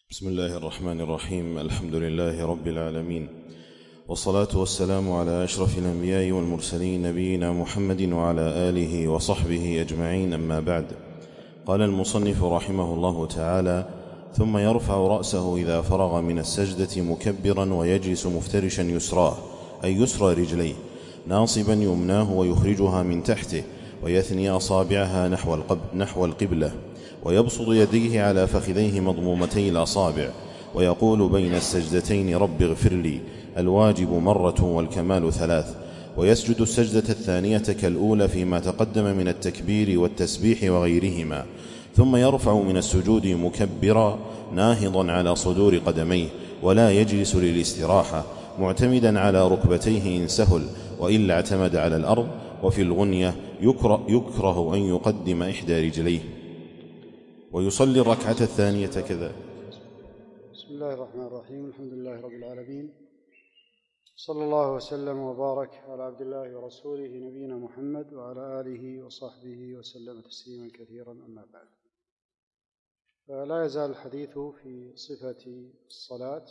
بسم الله الرحمن الرحيم. الحمد لله رب العالمين، والصلاة والسلام على أشرف الأنبياء والمرسلين نبينا محمد وعلى آله وصحبه أجمعين، أما بعد. قال المصنف رحمه الله تعالى: ثم يرفع رأسه إذا فرغ من السجدة مكبرا ويجلس مفترشا يسراه، أي يسرى رجليه، ناصبا يمناه ويخرجها من تحته، ويثني أصابعها نحو القبلة، ويبسط يديه على فخذيه مضمومتي الأصابع، ويقول بين السجدتين: رب اغفر لي. الواجب مرة والكمال 3. ويسجد السجدة الثانية كالأولى فيما تقدم من التكبير والتسبيح وغيرهما، ثم يرفع من السجود مكبرا ناهضا على صدور قدميه، ولا يجلس للاستراحة، معتمدا على ركبتيه إن سهل، وإلا اعتمد على الأرض. وفي الغنية يكره أن يقدم إحدى رجليه، ويصلي الركعة الثانية كذا. بسم الله الرحمن الرحيم. الحمد لله رب العالمين، صلى الله وسلم وبارك على عبد الله ورسوله نبينا محمد وعلى آله وصحبه وسلم تسليما كثيرا، أما بعد. فلا يزال الحديث في صفة الصلاة،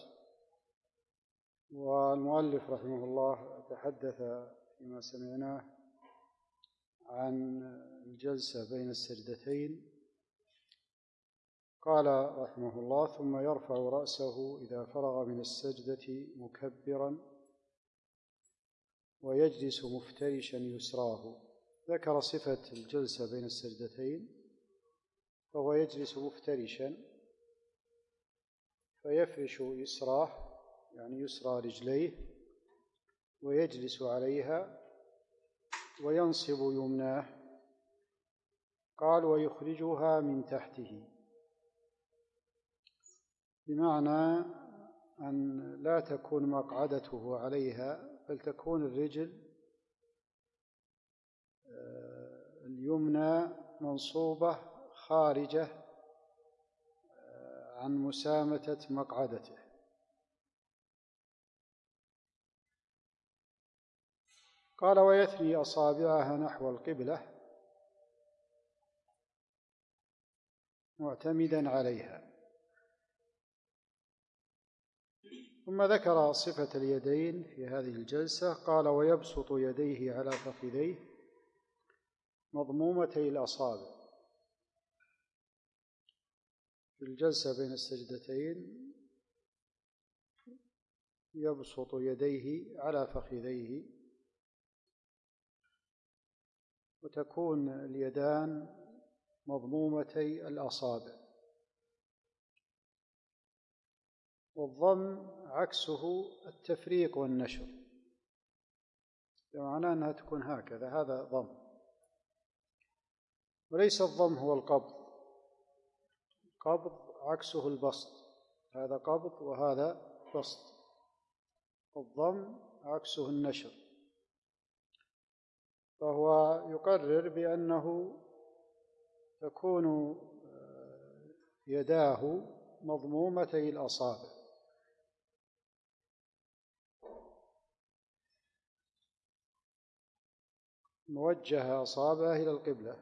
والمؤلف رحمه الله تحدث فيما سمعناه عن الجلسة بين السجدتين. قال رحمه الله: ثم يرفع رأسه إذا فرغ من السجدة مكبرا ويجلس مفترشا يسراه. ذكر صفة الجلسة بين السجدتين، فهو يجلس مفترشا، فيفرش يسراه يعني يسرى رجليه، ويجلس عليها، وينصب يمناه. قال: ويخرجها من تحته، بمعنى أن لا تكون مقعدته عليها، بل تكون الرجل اليمنى منصوبة خارجة عن مسامة مقعدته. قال: ويثني أصابعها نحو القبلة معتمدا عليها. ثم ذكر صفة اليدين في هذه الجلسة. قال: ويبسط يديه على فخذيه مضمومتي الأصابع. في الجلسة بين السجدتين يبسط يديه على فخذيه، وتكون اليدان مضمومتي الأصابع. والضم عكسه التفريق والنشر، بمعنى أنها تكون هكذا، هذا ضم، وليس الضم هو القبض. القبض عكسه البسط، هذا قبض وهذا بسط. الضم عكسه النشر، فهو يقرر بأنه تكون يداه مضمومتي الأصابع، موجه أصابعه إلى القبلة.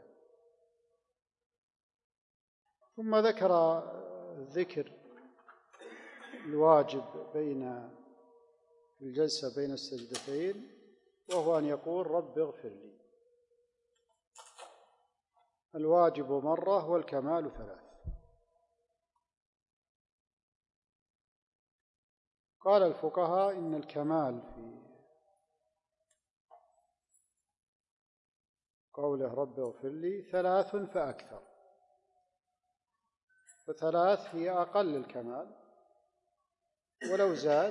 ثم ذكر ذكر الواجب بين الجلسة بين السجدتين، وهو أن يقول: رب اغفر لي. الواجب مرة والكمال 3. قال الفقهاء: إن الكمال في قوله رب اغفر لي 3 فأكثر، ف3 هي أقل الكمال، ولو زاد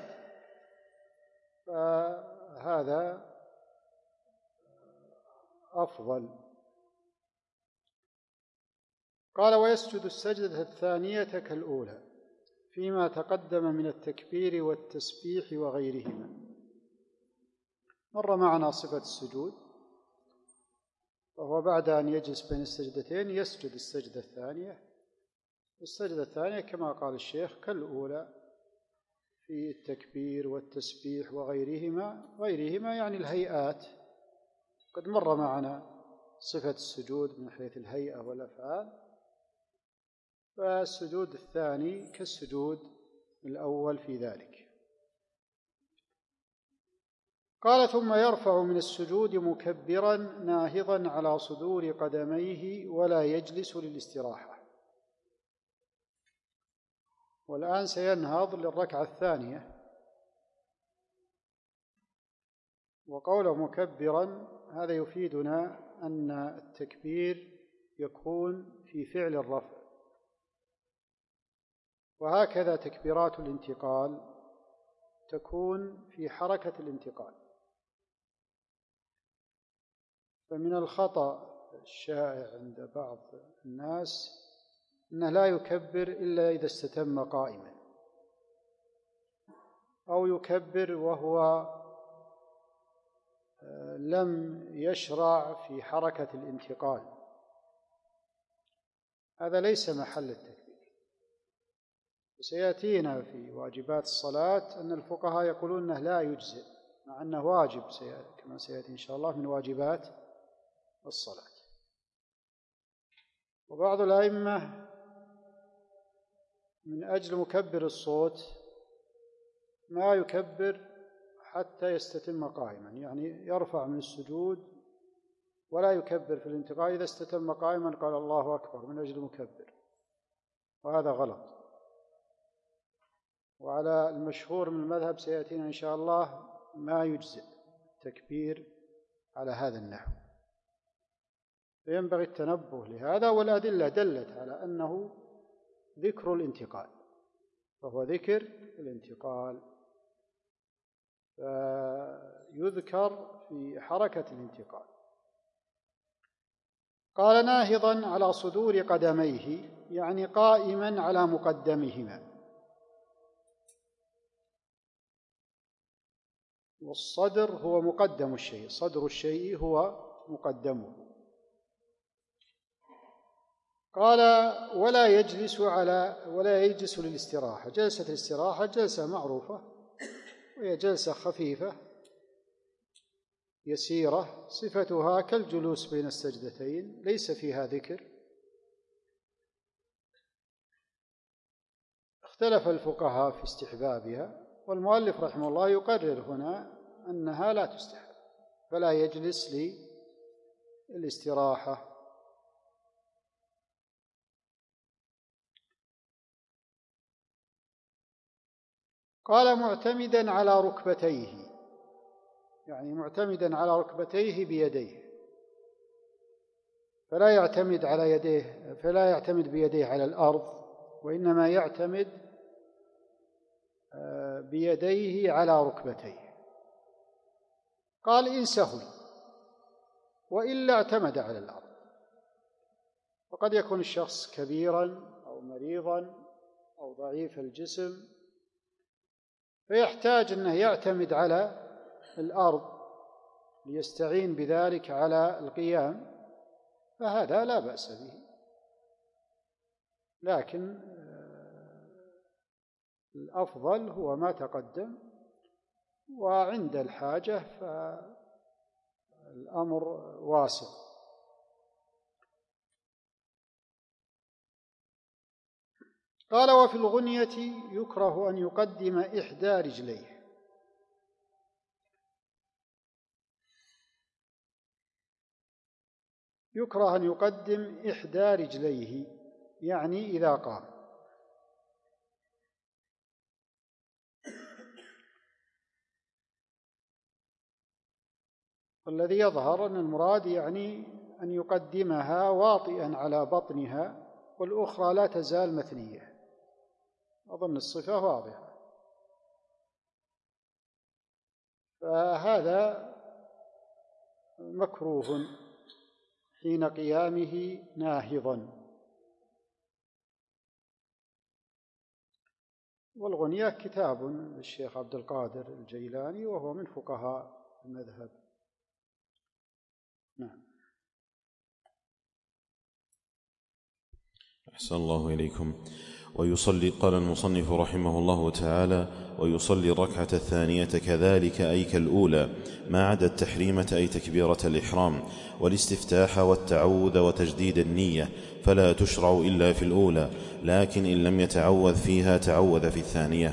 فهذا أفضل. قال: ويسجد السجدة الثانية كالأولى فيما تقدم من التكبير والتسبيح وغيرهما. مر معنا صفة السجود، وهو بعد أن يجلس بين السجدتين يسجد السجدة الثانية. السجدة الثانية كما قال الشيخ كالأولى في التكبير والتسبيح وغيرهما يعني الهيئات. قد مر معنا صفة السجود من حيث الهيئة والأفعال، فالسجود الثاني كالسجود الأول في ذلك. قال: ثم يرفع من السجود مكبرا ناهضا على صدور قدميه ولا يجلس للاستراحة. والآن سينهض للركعة الثانية. وقوله مكبرا هذا يفيدنا أن التكبير يكون في فعل الرفع، وهكذا تكبيرات الانتقال تكون في حركة الانتقال. فمن الخطأ الشائع عند بعض الناس أنه لا يكبر إلا إذا استتم قائما، أو يكبر وهو لم يشرع في حركة الانتقال. هذا ليس محل التكبير. وسيأتينا في واجبات الصلاة أن الفقهاء يقولون أنه لا يجزئ، مع أنه واجب كما سيأتي إن شاء الله من واجبات الصلاة. وبعض الأئمة من أجل مكبر الصوت ما يكبر حتى يستتم قائما، يعني يرفع من السجود ولا يكبر في الانتقال. إذا استتم قائما قال الله أكبر من أجل مكبر، وهذا غلط. وعلى المشهور من المذهب سيأتينا إن شاء الله ما يجزئ تكبير على هذا النحو، فينبغي التنبه لهذا. والأدلة دلت على أنه ذكر الانتقال، فهو ذكر الانتقال، فيذكر في حركة الانتقال. قال: ناهضا على صدور قدميه، يعني قائما على مقدمهما. والصدر هو مقدم الشيء، صدر الشيء هو مقدمه. قال: ولا يجلس للاستراحة. جلسة الاستراحة جلسة معروفة، وهي جلسة خفيفة يسيرة، صفتها كالجلوس بين السجدتين، ليس فيها ذكر. اختلف الفقهاء في استحبابها، والمؤلف رحمه الله يقرر هنا أنها لا تستحب، فلا يجلس للاستراحة. قال: معتمدا على ركبتيه، يعني معتمدا على ركبتيه بيديه، فلا يعتمد بيديه على الأرض، وإنما يعتمد بيديه على ركبتيه. قال: إن سهل، وإلا اعتمد على الأرض. وقد يكون الشخص كبيرا أو مريضا أو ضعيف الجسم، فيحتاج أنه يعتمد على الأرض ليستعين بذلك على القيام، فهذا لا بأس به. لكن الأفضل هو ما تقدم، وعند الحاجة فالأمر واسع. قال: وفي الغنية يكره أن يقدم إحدى رجليه. يكره أن يقدم إحدى رجليه، يعني إذا قام. والذي يظهر أن المراد يعني أن يقدمها واطئا على بطنها، والأخرى لا تزال مثنية. أظن الصفة واضحة. فهذا مكروه حين قيامه ناهضا. والغنية كتاب للشيخ عبد القادر الجيلاني، وهو من فقهاء المذهب. نعم. أحسن الله إليكم. ويصلي. قال المصنف رحمه الله تعالى: ويصلي الركعة الثانية كذلك أي كالأولى، ما عدا التحريمة أي تكبيرة الإحرام والاستفتاح والتعوذ وتجديد النية، فلا تشرع إلا في الأولى، لكن إن لم يتعوذ فيها تعوذ في الثانية.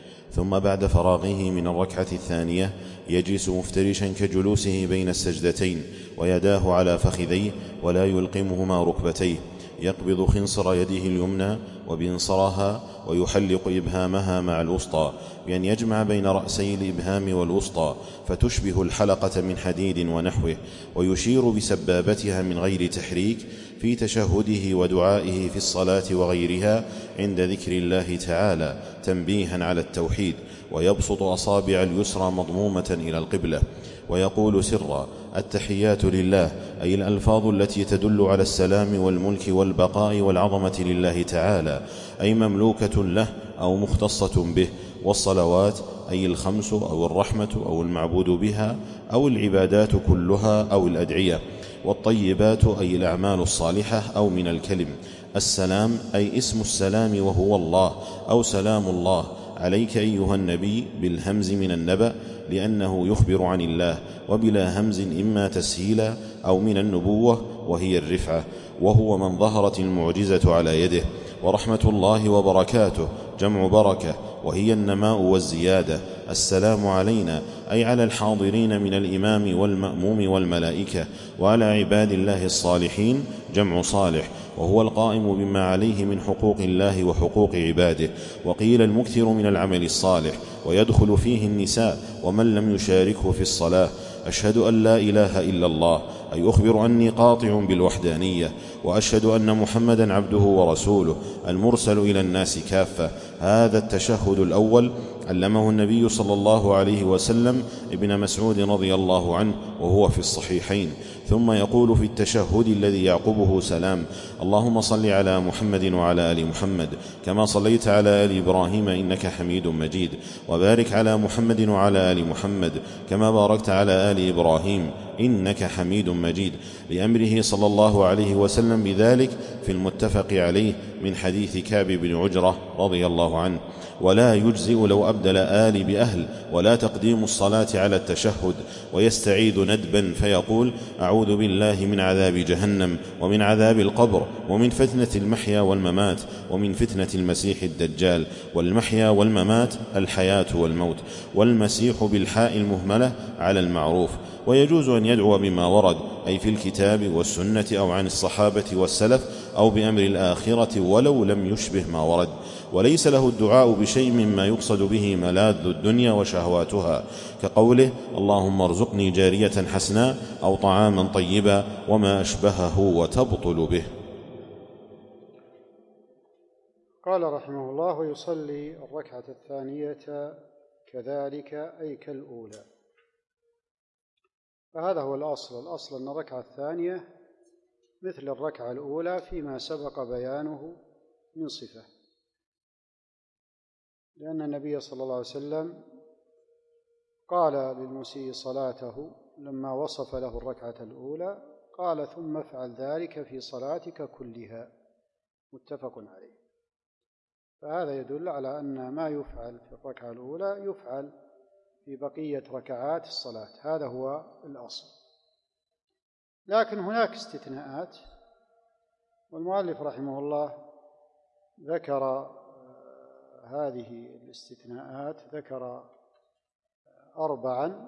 ثم بعد فراغه من الركعة الثانية يجلس مفترشا كجلوسه بين السجدتين، ويداه على فخذيه ولا يلقمهما ركبتيه، يقبض خنصر يده اليمنى وبنصرها ويحلق إبهامها مع الوسطى، بأن يجمع بين رأسي الإبهام والوسطى فتشبه الحلقة من حديد ونحوه، ويشير بسبابتها من غير تحريك في تشهده ودعائه في الصلاة وغيرها عند ذكر الله تعالى تنبيها على التوحيد، ويبسط أصابع اليسرى مضمومة إلى القبلة، ويقول سرا: التحيات لله، أي الألفاظ التي تدل على السلام والملك والبقاء والعظمة لله تعالى، أي مملوكة له أو مختصة به، والصلوات أي الخمس أو الرحمة أو المعبود بها أو العبادات كلها أو الأدعية، والطيبات أي الأعمال الصالحة أو من الكلم. السلام أي اسم السلام وهو الله أو سلام الله عليك أيها النبي بالهمز من النبأ لأنه يخبر عن الله، وبلا همز إما تسهيلا أو من النبوة وهي الرفعة، وهو من ظهرت المعجزة على يده. ورحمة الله وبركاته جمع بركة وهي النماء والزيادة. السلام علينا أي على الحاضرين من الإمام والمأموم والملائكة، وعلى عباد الله الصالحين جمع صالح، وهو القائم بما عليه من حقوق الله وحقوق عباده. وقيل المكثر من العمل الصالح، ويدخل فيه النساء ومن لم يشاركه في الصلاة. أشهد أن لا إله إلا الله، أي أخبر أني قاطع بالوحدانية، وأشهد أن محمدا عبده ورسوله المرسل إلى الناس كافة. هذا التشهد الأول علمه النبي صلى الله عليه وسلم ابن مسعود رضي الله عنه وهو في الصحيحين. ثم يقول في التشهد الذي يعقبه سلام: اللهم صل على محمد وعلى آل محمد كما صليت على آل إبراهيم إنك حميد مجيد، وبارك على محمد وعلى آل محمد كما باركت على آل إبراهيم إنك حميد مجيد، لأمره صلى الله عليه وسلم بذلك في المتفق عليه من حديث كعب بن عجرة رضي الله عنه. ولا يجزئ لو أبدل آل بأهل، ولا تقديم الصلاة على التشهد، ويستعيذ ندبا فيقول: أعوذ بالله من عذاب جهنم ومن عذاب القبر ومن فتنة المحيا والممات ومن فتنة المسيح الدجال. والمحيا والممات الحياة والموت، والمسيح بالحاء المهملة على المعروف. ويجوز أن يدعو بما ورد، أي في الكتاب والسنة أو عن الصحابة والسلف أو بأمر الآخرة ولو لم يشبه ما ورد. وليس له الدعاء بشيء مما يقصد به ملاذ الدنيا وشهواتها، كقوله: اللهم ارزقني جارية حسناء أو طعاما طيبا وما أشبهه وتبطل به. قال رحمه الله: ويصلي الركعة الثانية كذلك أي كالأولى. فهذا هو الأصل أن الركعة الثانية مثل الركعة الأولى فيما سبق بيانه من صفة، لأن النبي صلى الله عليه وسلم قال للمسيء صلاته لما وصف له الركعة الأولى، قال: ثم افعل ذلك في صلاتك كلها، متفق عليه. فهذا يدل على أن ما يفعل في الركعة الأولى يفعل في بقية ركعات الصلاة، هذا هو الأصل. لكن هناك استثناءات، والمؤلف رحمه الله ذكر هذه الاستثناءات، ذكر 4.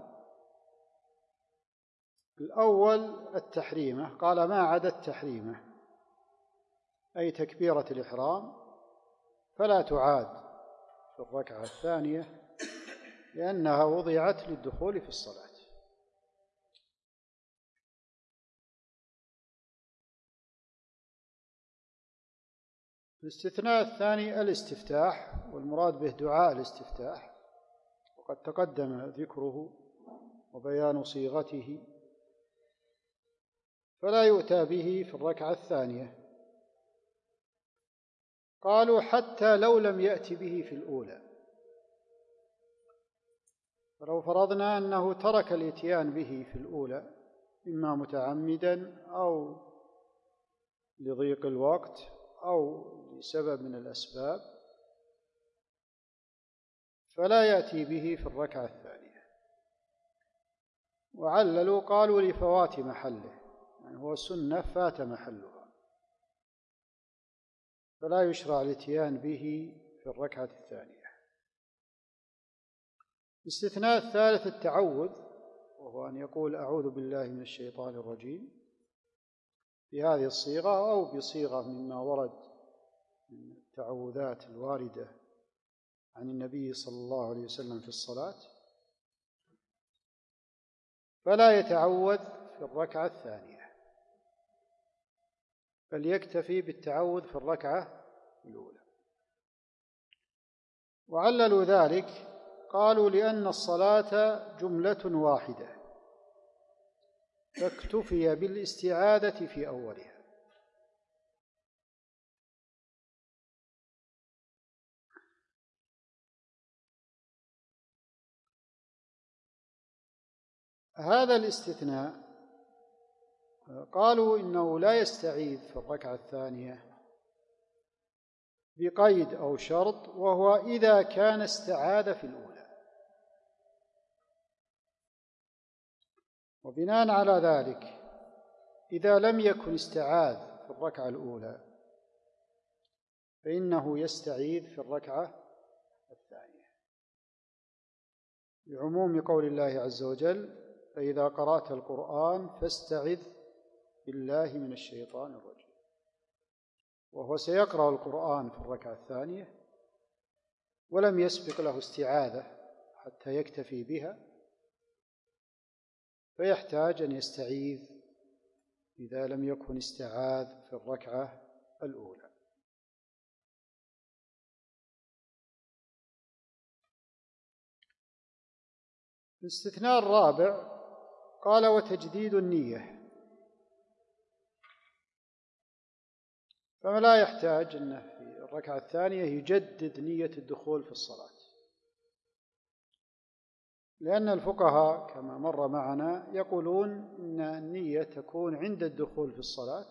الأول التحريمة، قال: ما عدا التحريمة أي تكبيرة الإحرام فلا تعاد في الركعة الثانية لأنها وضعت للدخول في الصلاة. الاستثناء الثاني الاستفتاح، والمراد به دعاء الاستفتاح، وقد تقدم ذكره وبيان صيغته، فلا يؤتى به في الركعة الثانية. قالوا: حتى لو لم يأتي به في الأولى، فلو فرضنا أنه ترك الإتيان به في الأولى إما متعمدا أو لضيق الوقت أو لسبب من الأسباب فلا يأتي به في الركعة الثانية. وعللوا قالوا لفوات محله، يعني هو سنة فات محلها فلا يشرع الاتيان به في الركعة الثانية. الاستثناء الثالث التعوذ، وهو أن يقول أعوذ بالله من الشيطان الرجيم بهذه الصيغة أو بصيغة مما ورد من التعوذات الواردة عن النبي صلى الله عليه وسلم في الصلاة، فلا يتعوذ في الركعة الثانية بل يكتفي بالتعوذ في الركعة الأولى. وعللوا ذلك قالوا لأن الصلاة جملة واحدة فاكتفي بالاستعاذة في أولها. هذا الاستثناء قالوا إنه لا يستعيذ في الركعة الثانية بقيد أو شرط، وهو إذا كان استعاذ في الأولى. وبناء على ذلك إذا لم يكن استعاذ في الركعة الأولى فإنه يستعيذ في الركعة الثانية، لعموم قول الله عز وجل فإذا قرأت القرآن فاستعذ بالله من الشيطان الرجيم، وهو سيقرأ القرآن في الركعة الثانية ولم يسبق له استعاذة حتى يكتفي بها، فيحتاج أن يستعيذ إذا لم يكن استعاذ في الركعة الأولى. الاستثناء الرابع قال وتجديد النية، فما لا يحتاج أنه في الركعة الثانية يجدد نية الدخول في الصلاة، لأن الفقهاء كما مر معنا يقولون إن النية تكون عند الدخول في الصلاة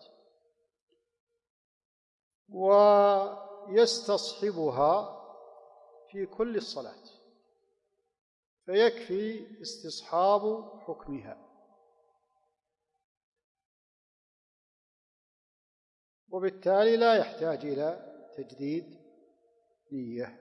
ويستصحبها في كل الصلاة، فيكفي استصحاب حكمها، وبالتالي لا يحتاج إلى تجديد نية.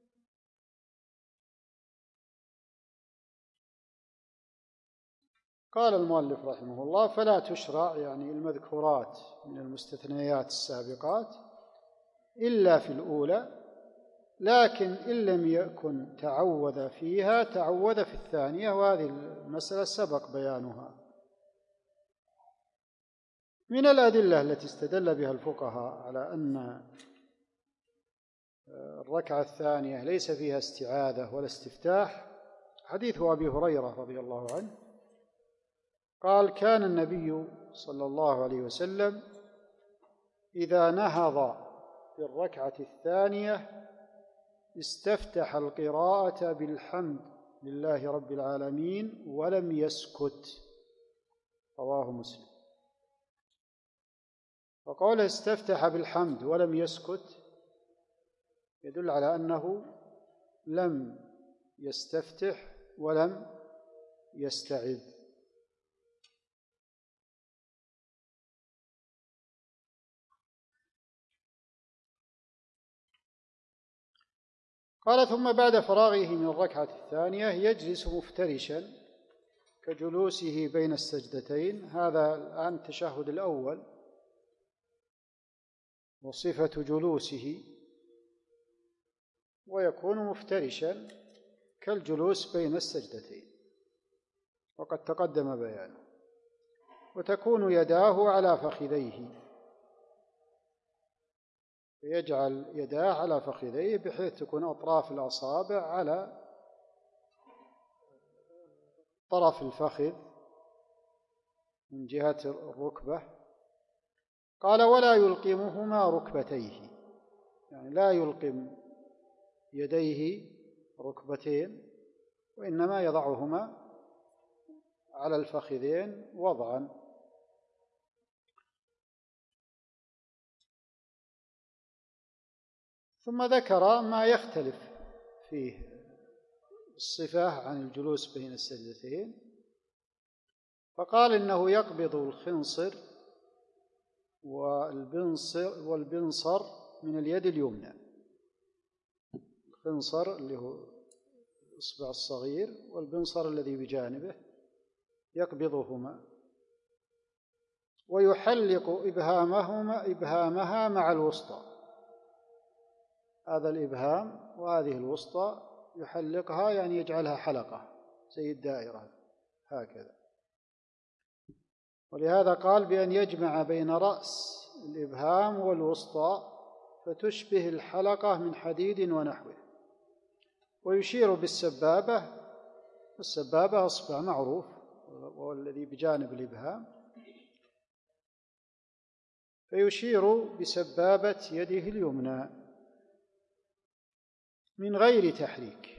قال المؤلف رحمه الله فلا تشرع، يعني المذكورات من المستثنيات السابقات، إلا في الأولى، لكن إن لم يكن تعوذ فيها تعوذ في الثانية، وهذه المسألة سبق بيانها. من الأدلة التي استدل بها الفقهاء على أن الركعة الثانية ليس فيها استعاذة ولا استفتاح حديث أبي هريرة رضي الله عنه قال كان النبي صلى الله عليه وسلم إذا نهض في الركعة الثانية استفتح القراءة بالحمد لله رب العالمين ولم يسكت، رواه مسلم. وقوله استفتح بالحمد ولم يسكت يدل على أنه لم يستفتح ولم يستعذ. قال ثم بعد فراغه من الركعة الثانية يجلس مفترشا كجلوسه بين السجدتين. هذا الآن التشهد الأول، وصفة جلوسه، ويكون مفترشا كالجلوس بين السجدتين وقد تقدم بيانه، وتكون يداه على فخذيه، يجعل يداه على فخذيه بحيث تكون أطراف الأصابع على طرف الفخذ من جهة الركبة. قال ولا يلقمهما ركبتيه، يعني لا يلقم يديه ركبتين، وإنما يضعهما على الفخذين وضعا. ثم ذكر ما يختلف فيه الصفة عن الجلوس بين السجدتين، فقال إنه يقبض الخنصر والبنصر من اليد اليمنى. الخنصر اللي هو الإصبع الصغير والبنصر الذي بجانبه يقبضهما، ويحلق إبهامها مع الوسطى. هذا الإبهام وهذه الوسطى يحلقها، يعني يجعلها حلقة زي الدائرة هكذا. ولهذا قال بأن يجمع بين رأس الإبهام والوسطى فتشبه الحلقة من حديد ونحوه. ويشير بالسبابة، السبابة أصبع معروف والذي بجانب الإبهام، فيشير بسبابة يده اليمنى من غير تحريك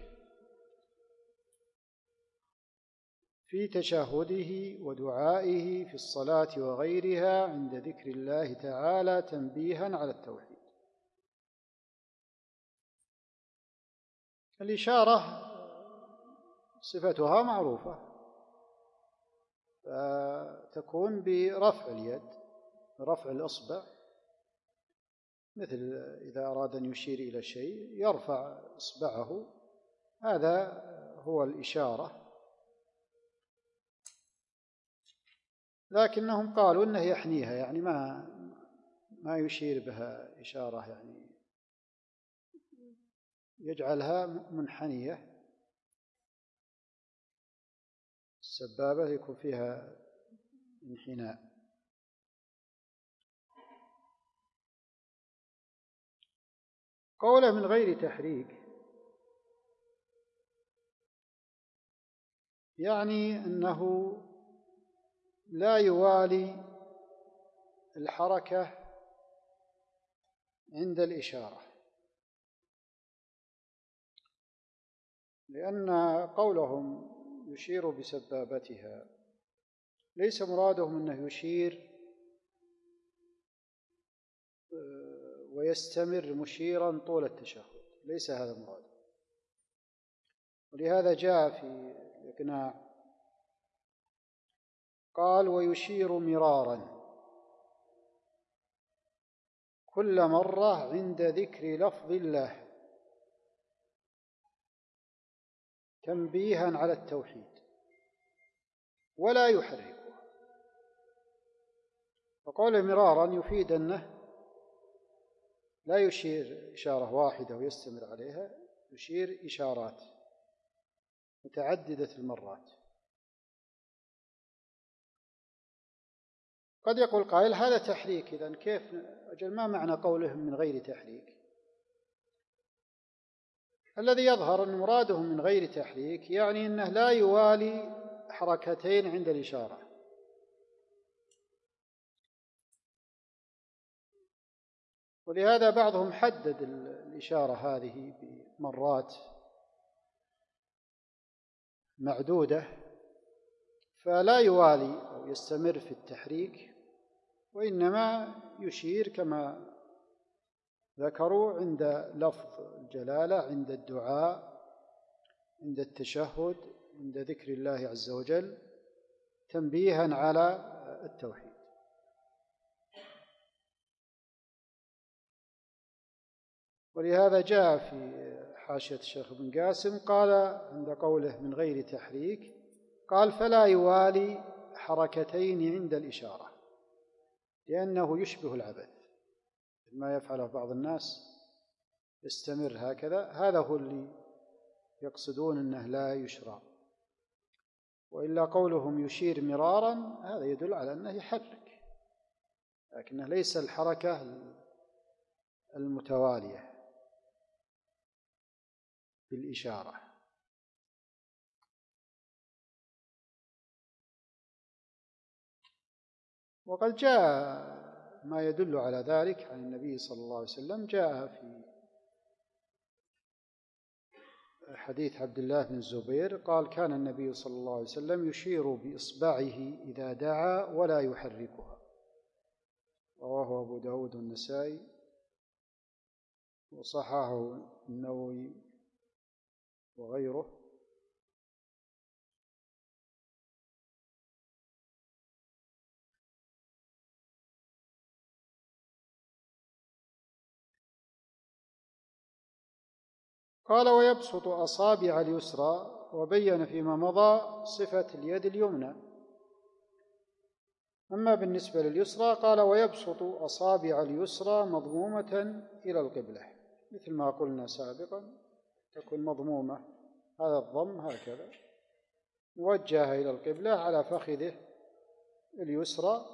في تشهده ودعائه في الصلاة وغيرها عند ذكر الله تعالى تنبيها على التوحيد. الإشارة صفتها معروفة، فتكون برفع اليد، رفع الإصبع، مثل إذا أراد أن يشير إلى شيء يرفع إصبعه، هذا هو الإشارة. لكنهم قالوا إنه يحنيها، يعني ما يشير بها إشارة، يعني يجعلها منحنية. السبابة يكون فيها انحناء. قوله من غير تحريك يعني أنه لا يوالي الحركة عند الإشارة، لأن قولهم يشير بسبابتها ليس مرادهم أنه يشير ويستمر مشيرا طول التشهد، ليس هذا مراده. ولهذا جاء في الإقناع قال ويشير مرارا كل مرة عند ذكر لفظ الله تنبيها على التوحيد ولا يحركها. وقول مرارا يفيد أنه لا يشير إشارة واحدة ويستمر عليها، يشير إشارات متعددة المرات. قد يقول قائل هذا تحريك، إذن كيف؟ أجل ما معنى قولهم من غير تحريك؟ الذي يظهر أن مرادهم من غير تحريك يعني أنه لا يوالي حركتين عند الإشارة، ولهذا بعضهم حدد الإشارة هذه بمرات معدودة، فلا يوالي أو يستمر في التحريك، وإنما يشير كما ذكروا عند لفظ الجلالة، عند الدعاء، عند التشهد، عند ذكر الله عز وجل تنبيها على التوحيد. ولهذا جاء في حاشية الشيخ ابن قاسم قال عند قوله من غير تحريك قال فلا يوالي حركتين عند الإشارة لأنه يشبه العبث، ما يفعله بعض الناس يستمر هكذا، هذا هو اللي يقصدون أنه لا يشرع. وإلا قولهم يشير مرارا هذا يدل على أنه يحرك، لكنه ليس الحركة المتوالية بالإشارة. وقد جاء ما يدل على ذلك عن النبي صلى الله عليه وسلم، جاء في حديث عبد الله بن الزبير قال كان النبي صلى الله عليه وسلم يشير بإصبعه إذا دعا ولا يحركها، رواه أبو داود والنسائي وصححه النووي وغيره. قال: ويبسط أصابع اليسرى، وبين فيما مضى صفة اليد اليمنى. أما بالنسبة لليسرى قال: ويبسط أصابع اليسرى مضمومة إلى القبلة، مثل ما قلنا سابقا، تكون مضمومة، هذا الضم هكذا موجهة إلى القبلة على فخذه اليسرى،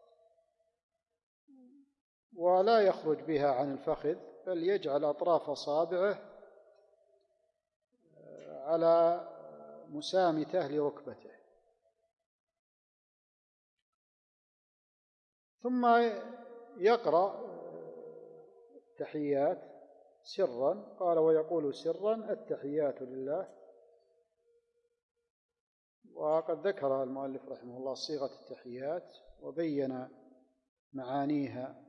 ولا يخرج بها عن الفخذ، بل يجعل أطراف أصابعه على مسامته لركبته. ثم يقرأ التحيات سرا. قال: ويقول سرا: التحيات لله. وقد ذكر المؤلف رحمه الله صيغة التحيات وبين معانيها.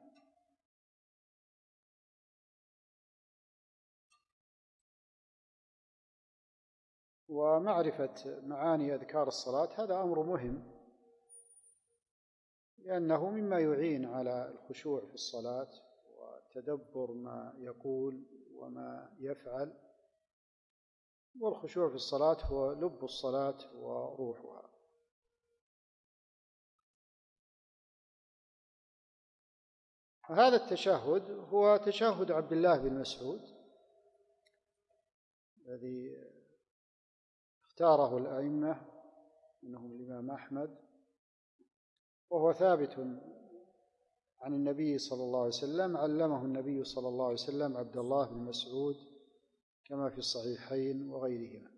ومعرفة معاني أذكار الصلاة هذا أمر مهم، لأنه مما يعين على الخشوع في الصلاة وتدبر ما يقول وما يفعل. والخشوع في الصلاة هو لب الصلاة وروحها. هذا التشهد هو تشهد عبد الله بن مسعود الذي اختاره الأئمة، منهم الإمام أحمد، وهو ثابت عن النبي صلى الله عليه وسلم. علمه النبي صلى الله عليه وسلم عبد الله بن مسعود كما في الصحيحين وغيرهما.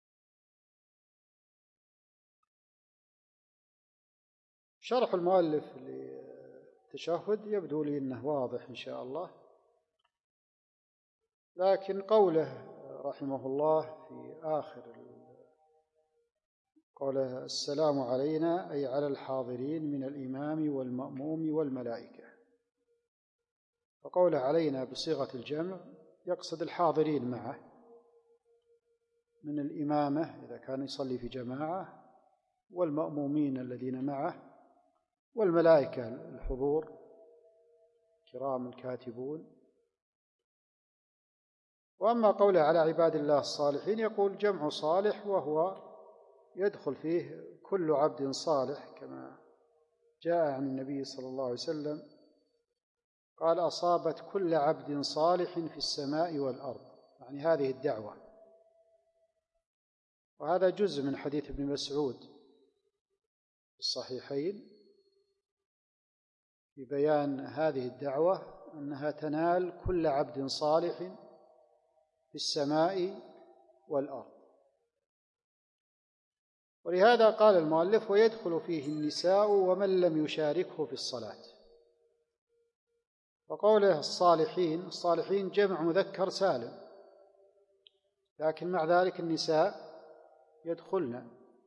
شرح المؤلف للتشهد يبدو لي أنه واضح إن شاء الله، لكن قوله رحمه الله في آخر قوله: السلام علينا، أي على الحاضرين من الإمام والمأموم والملائكة. فقوله علينا بصيغة الجمع يقصد الحاضرين معه من الإمامة إذا كان يصلي في جماعة، والمأمومين الذين معه، والملائكة الحضور كرام الكاتبون. وأما قوله على عباد الله الصالحين يقول جمع صالح، وهو يدخل فيه كل عبد صالح، كما جاء عن النبي صلى الله عليه وسلم قال: أصابت كل عبد صالح في السماء والأرض، يعني هذه الدعوة. وهذا جزء من حديث ابن مسعود في الصحيحين في بيان هذه الدعوة، أنها تنال كل عبد صالح في السماء والأرض. ولهذا قال المؤلف: ويدخل فيه النساء ومن لم يشاركه في الصلاة. وقوله الصالحين، الصالحين جمع مذكر سالم، لكن مع ذلك النساء يدخلن.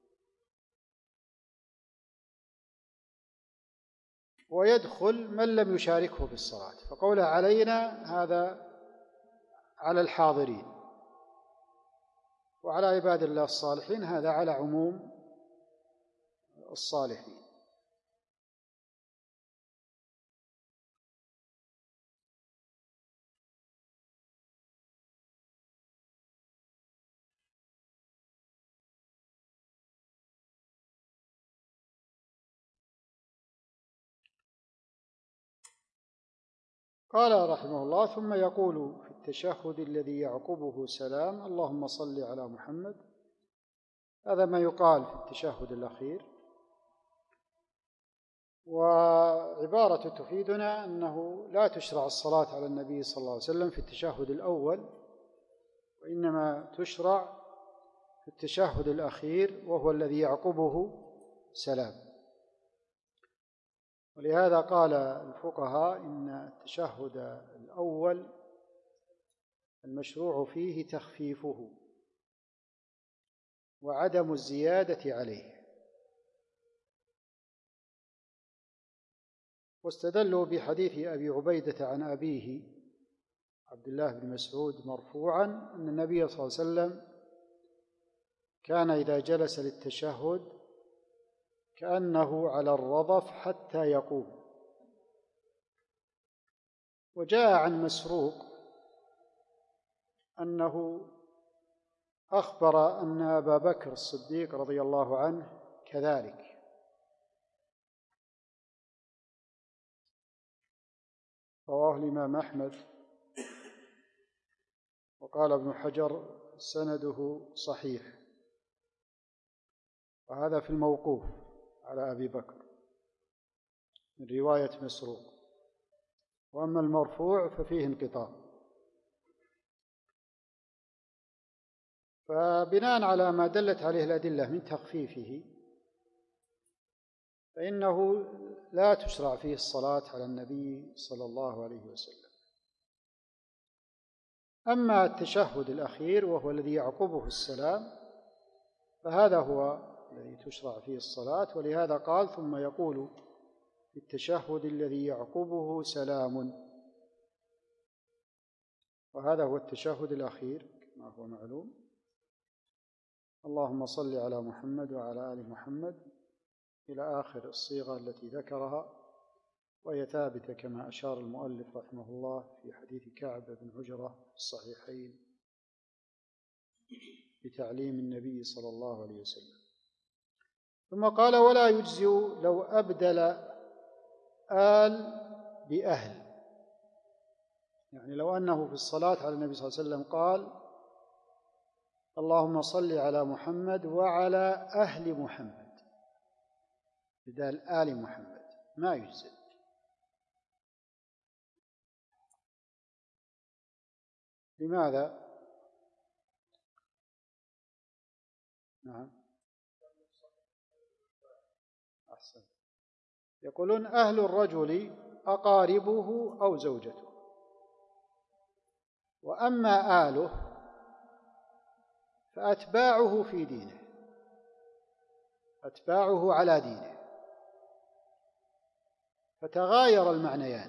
ويدخل من لم يشاركه في الصلاة. فقوله علينا هذا على الحاضرين، وعلى عباد الله الصالحين هذا على عموم الصالحين. قال رحمه الله: ثم يقول في التشهد الذي يعقبه سلام: اللهم صل على محمد. هذا ما يقال في التشهد الأخير، وعبارة تفيدنا أنه لا تشرع الصلاة على النبي صلى الله عليه وسلم في التشهد الأول، وإنما تشرع في التشهد الأخير وهو الذي يعقبه سلام. ولهذا قال الفقهاء إن التشهد الأول المشروع فيه تخفيفه وعدم الزيادة عليه. واستدلوا بحديث أبي عبيدة عن أبيه عبد الله بن مسعود مرفوعا أن النبي صلى الله عليه وسلم كان إذا جلس للتشهد كأنه على الرضف حتى يقوم. وجاء عن مسروق أنه أخبر أن أبا بكر الصديق رضي الله عنه كذلك. رواه الإمام أحمد، وقال ابن حجر سنده صحيح، وهذا في الموقوف على أبي بكر من رواية مسروق، وأما المرفوع ففيه انقطاع. فبناء على ما دلت عليه الأدلة من تخفيفه فإنه لا تشرع فيه الصلاة على النبي صلى الله عليه وسلم. أما التشهد الأخير وهو الذي يعقبه السلام فهذا هو الذي تشرع فيه الصلاة، ولهذا قال ثم يقول في التشهد الذي يعقبه سلام، وهذا هو التشهد الأخير كما هو معلوم. اللهم صل على محمد وعلى آل محمد إلى آخر الصيغة التي ذكرها، وهي ثابتة كما أشار المؤلف رحمه الله في حديث كعب بن عجرة في الصحيحين بتعليم النبي صلى الله عليه وسلم. ثم قال ولا يجزئ لو أبدل آل بأهل، يعني لو أنه في الصلاة على النبي صلى الله عليه وسلم قال اللهم صل على محمد وعلى أهل محمد بدال آل محمد ما يجزئ. لماذا؟ نعم أحسن. يقولون أهل الرجل أقاربه أو زوجته، وأما آله فأتباعه في دينه، أتباعه على دينه، فتغاير المعنيان.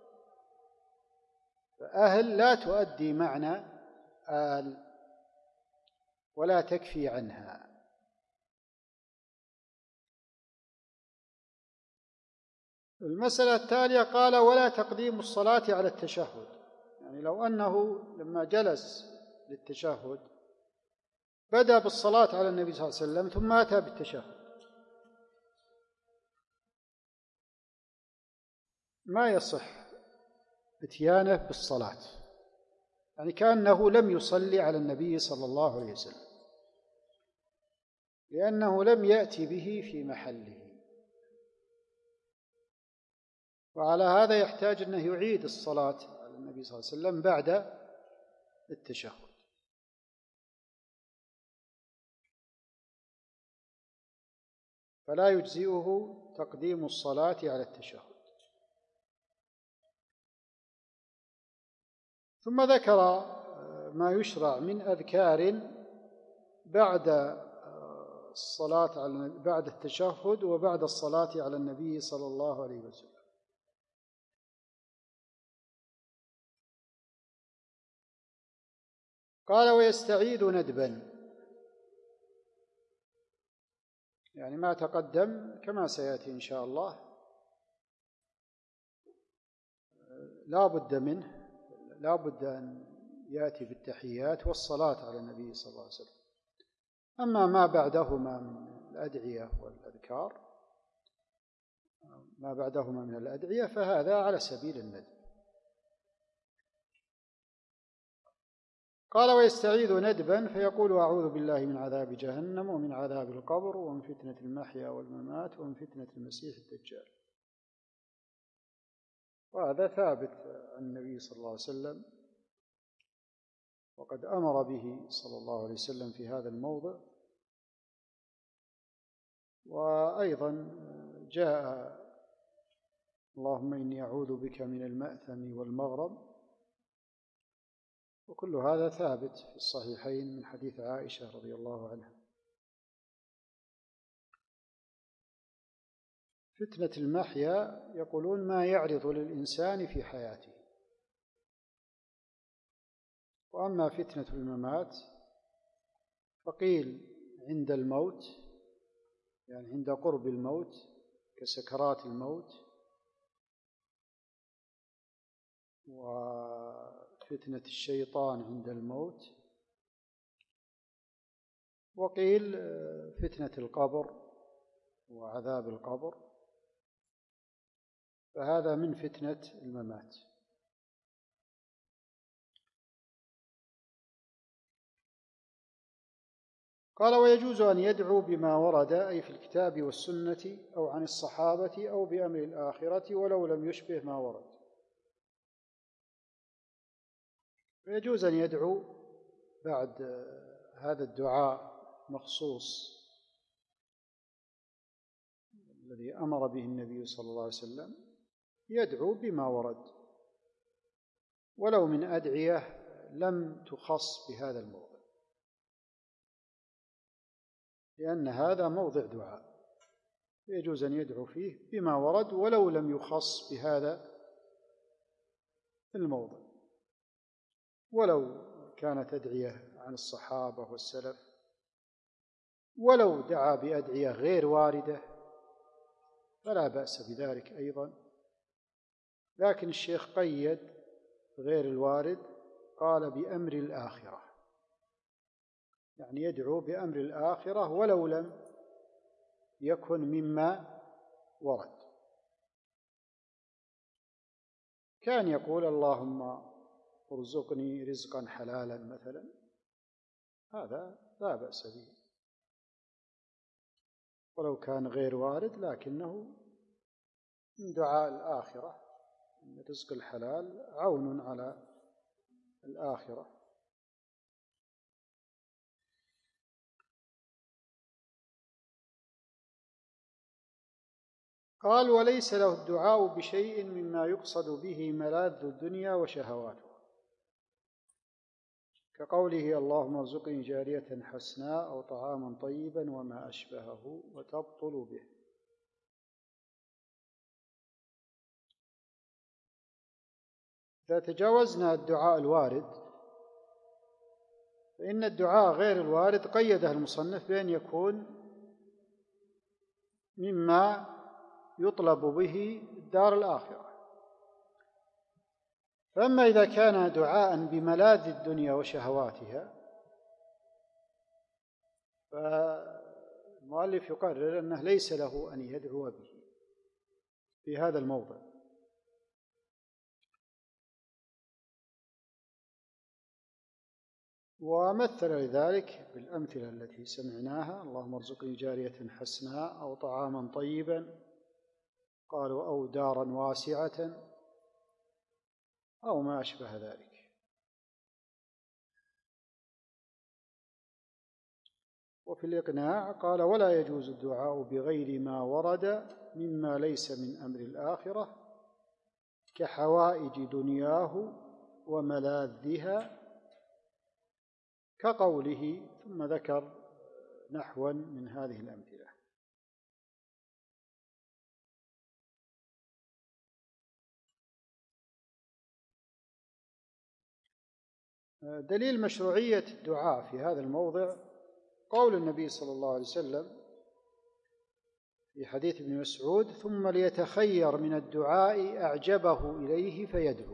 فأهل لا تؤدي معنى آل ولا تكفي عنها. المسألة التالية قال ولا تقديم الصلاة على التشهد، يعني لو أنه لما جلس للتشهد بدأ بالصلاة على النبي صلى الله عليه وسلم ثم أتى بالتشهد، ما يصح اتيانه بالصلاة، يعني كأنه لم يصلي على النبي صلى الله عليه وسلم، لأنه لم يأتي به في محله. وعلى هذا يحتاج أنه يعيد الصلاة على النبي صلى الله عليه وسلم بعد التشهد. فلا يجزئه تقديم الصلاة على التشهد. ثم ذكر ما يشرع من أذكار بعد الصلاة بعد التشهد وبعد الصلاة على النبي صلى الله عليه وسلم. قال ويستعيد ندبا، يعني ما تقدم كما سيأتي إن شاء الله لا بد منه، لا بد أن يأتي بالتحيات والصلاة على النبي صلى الله عليه وسلم. أما ما بعدهما من الأدعية والأذكار، ما بعدهما من الأدعية فهذا على سبيل الندب. قال ويستعيذ ندبا فيقول أعوذ بالله من عذاب جهنم ومن عذاب القبر ومن فتنة المحيا والممات ومن فتنة المسيح الدجال. وهذا ثابت عن النبي صلى الله عليه وسلم، وقد أمر به صلى الله عليه وسلم في هذا الموضع. وأيضا جاء اللهم إني أعوذ بك من المأثم والمغرم، وكل هذا ثابت في الصحيحين من حديث عائشة رضي الله عنها. فتنة المحيا يقولون ما يعرض للإنسان في حياته، وأما فتنة الممات فقيل عند الموت، يعني عند قرب الموت كسكرات الموت، وفتنة الشيطان عند الموت، وقيل فتنة القبر وعذاب القبر، فهذا من فتنة الممات. قال: ويجوز أن يدعو بما ورد، أي في الكتاب والسنة أو عن الصحابة أو بأمر الآخرة ولو لم يشبه ما ورد. ويجوز أن يدعو بعد هذا الدعاء مخصوص الذي أمر به النبي صلى الله عليه وسلم، يدعو بما ورد ولو من أدعية لم تخص بهذا الموضع، لأن هذا موضع دعاء، يجوز أن يدعو فيه بما ورد ولو لم يخص بهذا الموضع، ولو كانت أدعية عن الصحابة والسلف، ولو دعا بأدعية غير واردة فلا بأس بذلك أيضا. لكن الشيخ قيد غير الوارد، قال بأمر الآخرة، يعني يدعو بأمر الآخرة ولو لم يكن مما ورد. كان يقول: اللهم ارزقني رزقا حلالا مثلا، هذا لا بأس به ولو كان غير وارد، لكنه من دعاء الآخرة، إن الرزق الحلال عون على الآخرة. قال: وليس له الدعاء بشيء مما يقصد به ملاذ الدنيا وشهواتها، كقوله: اللهم ارزقني جارية حسناء أو طعاما طيبا وما أشبهه، وتبطل به. إذا تجاوزنا الدعاء الوارد، فإن الدعاء غير الوارد قيده المصنف بأن يكون مما يطلب به الدار الآخرة. فأما إذا كان دعاء بملاذ الدنيا وشهواتها، فالمؤلف يقرر أنه ليس له أن يدعو به في هذا الموضع. ومثل لذلك بالأمثلة التي سمعناها: اللهم ارزقني جارية حسناء أو طعاما طيبا، قالوا أو دارا واسعة أو ما أشبه ذلك. وفي الإقناع قال: ولا يجوز الدعاء بغير ما ورد مما ليس من أمر الآخرة كحوائج دنياه وملاذها، كقوله، ثم ذكر نحوا من هذه الأمثلة. دليل مشروعية الدعاء في هذا الموضع قول النبي صلى الله عليه وسلم في حديث ابن مسعود: ثم ليتخير من الدعاء أعجبه إليه فيدعو.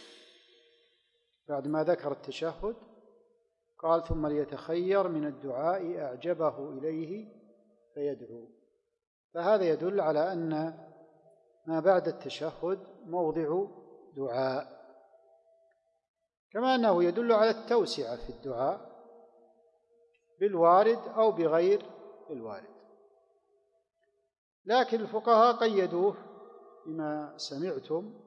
بعد ما ذكر التشهد قال: ثم ليتخير من الدعاء أعجبه إليه فيدعو. فهذا يدل على أن ما بعد التشهد موضع دعاء، كما أنه يدل على التوسعة في الدعاء بالوارد أو بغير الوارد. لكن الفقهاء قيدوه بما سمعتم،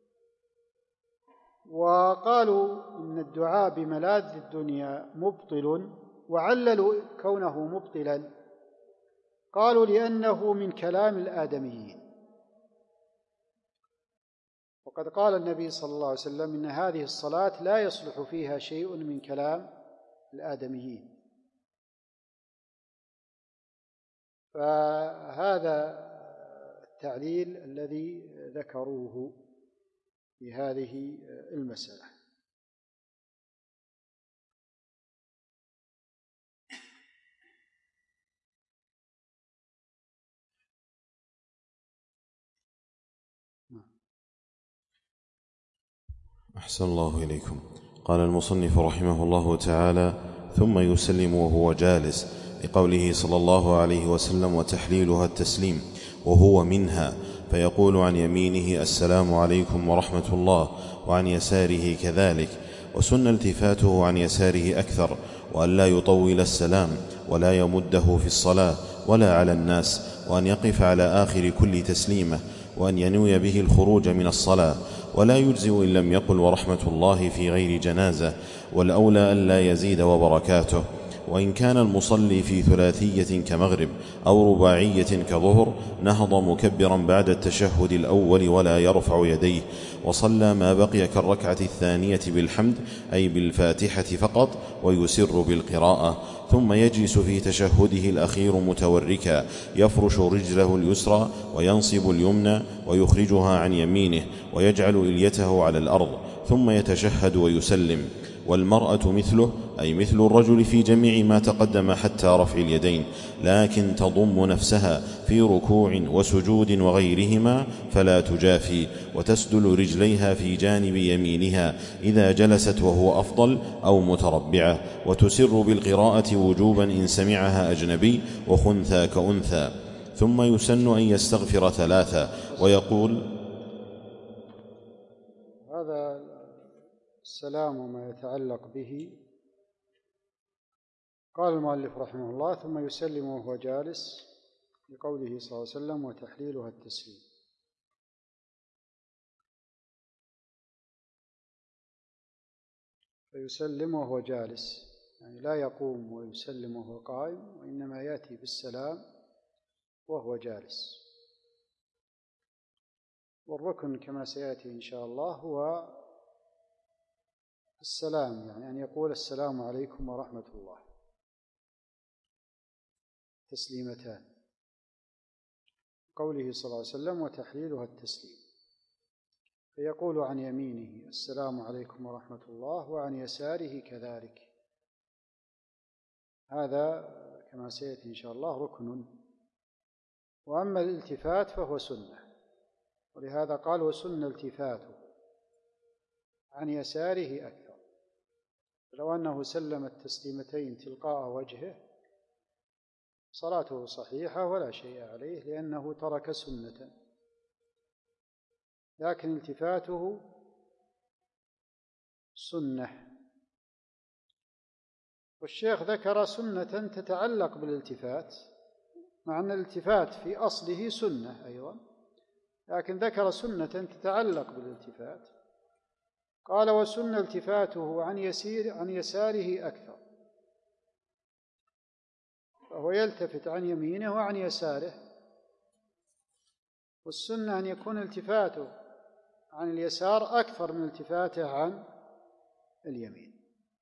وقالوا إن الدعاء بملاذ الدنيا مبطل، وعللوا كونه مبطلا، قالوا لأنه من كلام الآدميين. وقد قال النبي صلى الله عليه وسلم: إن هذه الصلاة لا يصلح فيها شيء من كلام الآدميين. فهذا التعليل الذي ذكروه في هذه المسألة. أحسن الله إليكم. قال المصنف رحمه الله تعالى: ثم يسلم وهو جالس، لقوله صلى الله عليه وسلم: وتحليلها التسليم، وهو منها، فيقول عن يمينه: السلام عليكم ورحمة الله، وعن يساره كذلك. وسن التفاته عن يساره أكثر، وأن لا يطول السلام ولا يمده في الصلاة ولا على الناس، وأن يقف على آخر كل تسليمة، وأن ينوي به الخروج من الصلاة، ولا يجزئ إن لم يقل ورحمة الله في غير جنازة، والأولى أن لا يزيد وبركاته. وإن كان المصلي في ثلاثية كمغرب أو رباعية كظهر نهض مكبرا بعد التشهد الأول ولا يرفع يديه، وصلى ما بقي كالركعة الثانية بالحمد، أي بالفاتحة فقط، ويسر بالقراءة، ثم يجلس في تشهده الأخير متوركا، يفرش رجله اليسرى وينصب اليمنى ويخرجها عن يمينه، ويجعل إليته على الأرض، ثم يتشهد ويسلم. والمرأة مثله، أي مثل الرجل في جميع ما تقدم حتى رفع اليدين، لكن تضم نفسها في ركوع وسجود وغيرهما فلا تجافي، وتسدل رجليها في جانب يمينها إذا جلست وهو أفضل، أو متربعة، وتسر بالقراءة وجوبا إن سمعها أجنبي وخنثى كأنثى. ثم يسن أن يستغفر ثلاثا ويقول: هذا السلام وما يتعلق به. قال المؤلف رحمه الله: ثم يسلم وهو جالس، لقوله صلى الله عليه وسلم: وتحليلها التسليم. فيسلم وهو جالس، يعني لا يقوم ويسلم وهو قائم، وإنما يأتي بالسلام وهو جالس. والركن كما سيأتي إن شاء الله هو السلام، يعني أن يقول: السلام عليكم ورحمة الله، تسليمتان. قوله صلى الله عليه وسلم: وتحليلها التسليم، فيقول عن يمينه: السلام عليكم ورحمة الله، وعن يساره كذلك. هذا كما سيأتي إن شاء الله ركن. وأما الالتفات فهو سنة، ولهذا قال: وسن التفاته عن يساره أكثر. لو أنه سلم التسليمتين تلقاء وجهه صلاته صحيحة ولا شيء عليه، لأنه ترك سنة، لكن التفاته سنة. والشيخ ذكر سنة تتعلق بالالتفات، مع أن الالتفات في أصله سنة أيضا، لكن ذكر سنة تتعلق بالالتفات. قال: وسن التفاته عن يساره أكثر، فهو يلتفت عن يمينه وعن يساره. والسنة أن يكون التفاته عن اليسار أكثر من التفاته عن اليمين.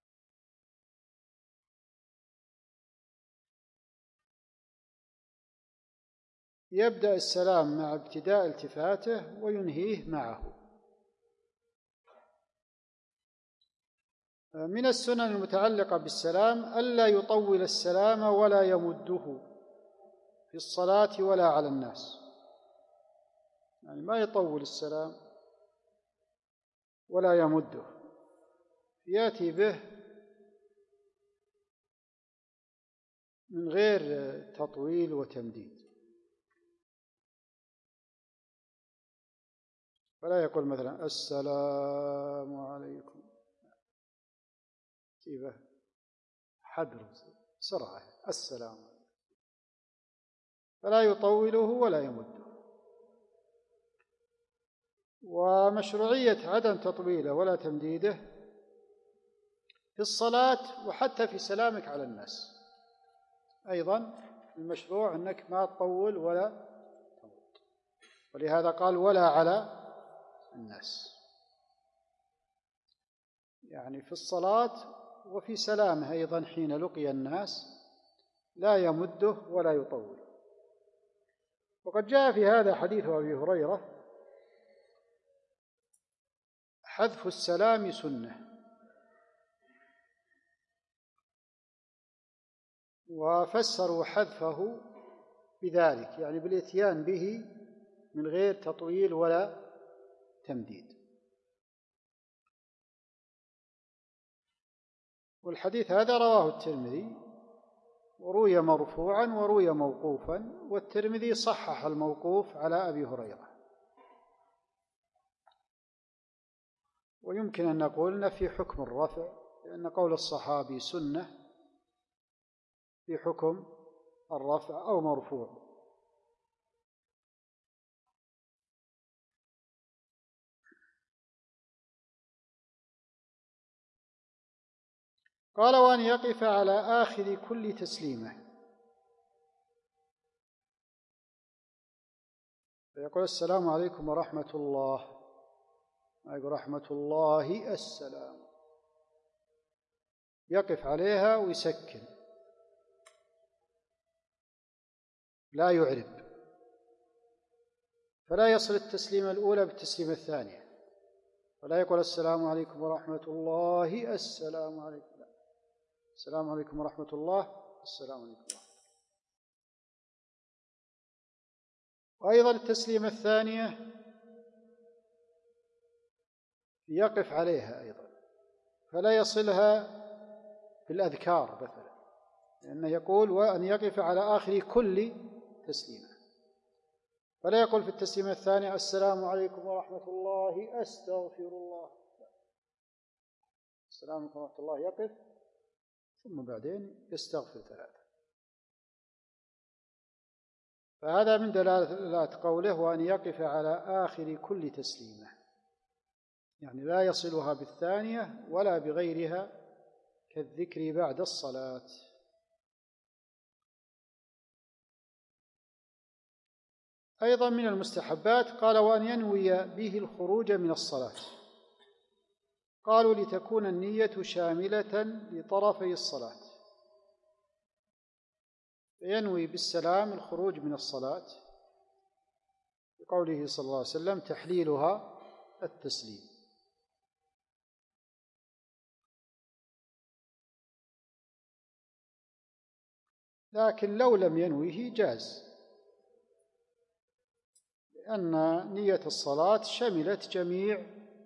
يبدأ السلام مع ابتداء التفاته وينهيه معه. من السنن المتعلقة بالسلام ألا يطول السلام ولا يمده في الصلاة ولا على الناس، يعني ما يطول السلام ولا يمده، يأتي به من غير تطويل وتمديد. فلا يقول مثلا: السلام عليكم، كيف حدر سرعة، السلام عليكم، فلا يطوله ولا يمده. ومشروعية عدم تطويله ولا تمديده في الصلاة، وحتى في سلامك على الناس أيضا المشروع أنك ما تطول ولا تمد، ولهذا قال: ولا على الناس، يعني في الصلاة وفي سلامه أيضا حين لقي الناس لا يمده ولا يطوله. وقد جاء في هذا حديث أبي هريرة: حذف السلام سنة. وفسروا حذفه بذلك، يعني بالإتيان به من غير تطويل ولا تمديد. والحديث هذا رواه الترمذي، وروي مرفوعا وروي موقوفا، والترمذي صحح الموقوف على أبي هريرة. ويمكن أن نقول في حكم الرفع، لأن قول الصحابي سنة في حكم الرفع أو مرفوع. قال: وأن يقف على آخر كل تسليمة، فيقول السلام عليكم ورحمة الله، ما يقول رحمة الله السلام، يقف عليها ويسكن، لا يعرب، فلا يصل التسليمة الأولى بالتسليمة الثانية، ولا يقول السلام عليكم ورحمة الله السلام عليكم، لا، السلام عليكم ورحمة الله السلام عليكم ورحمة الله. وأيضا التسليمة الثانية يقف عليها أيضا، فلا يصلها بالأذكار مثلا، لأنه يقول: وأن يقف على آخر كل تسليمة، فلا يقول في التسليمة الثانية السلام عليكم ورحمة الله أستغفر الله، السلام عليكم ورحمة الله، يقف ثم بعدين يستغفر 3. فهذا من دلالة قوله: وأن يقف على آخر كل تسليمة، يعني لا يصلها بالثانية ولا بغيرها كالذكر بعد الصلاة. أيضا من المستحبات قال: وأن ينوي به الخروج من الصلاة. قالوا: لتكون النية شاملة لطرفي الصلاة، ينوي بالسلام الخروج من الصلاة، بقوله صلى الله عليه وسلم: تحليلها التسليم. لكن لو لم ينويه جاز، لأن نية الصلاة شملت جميع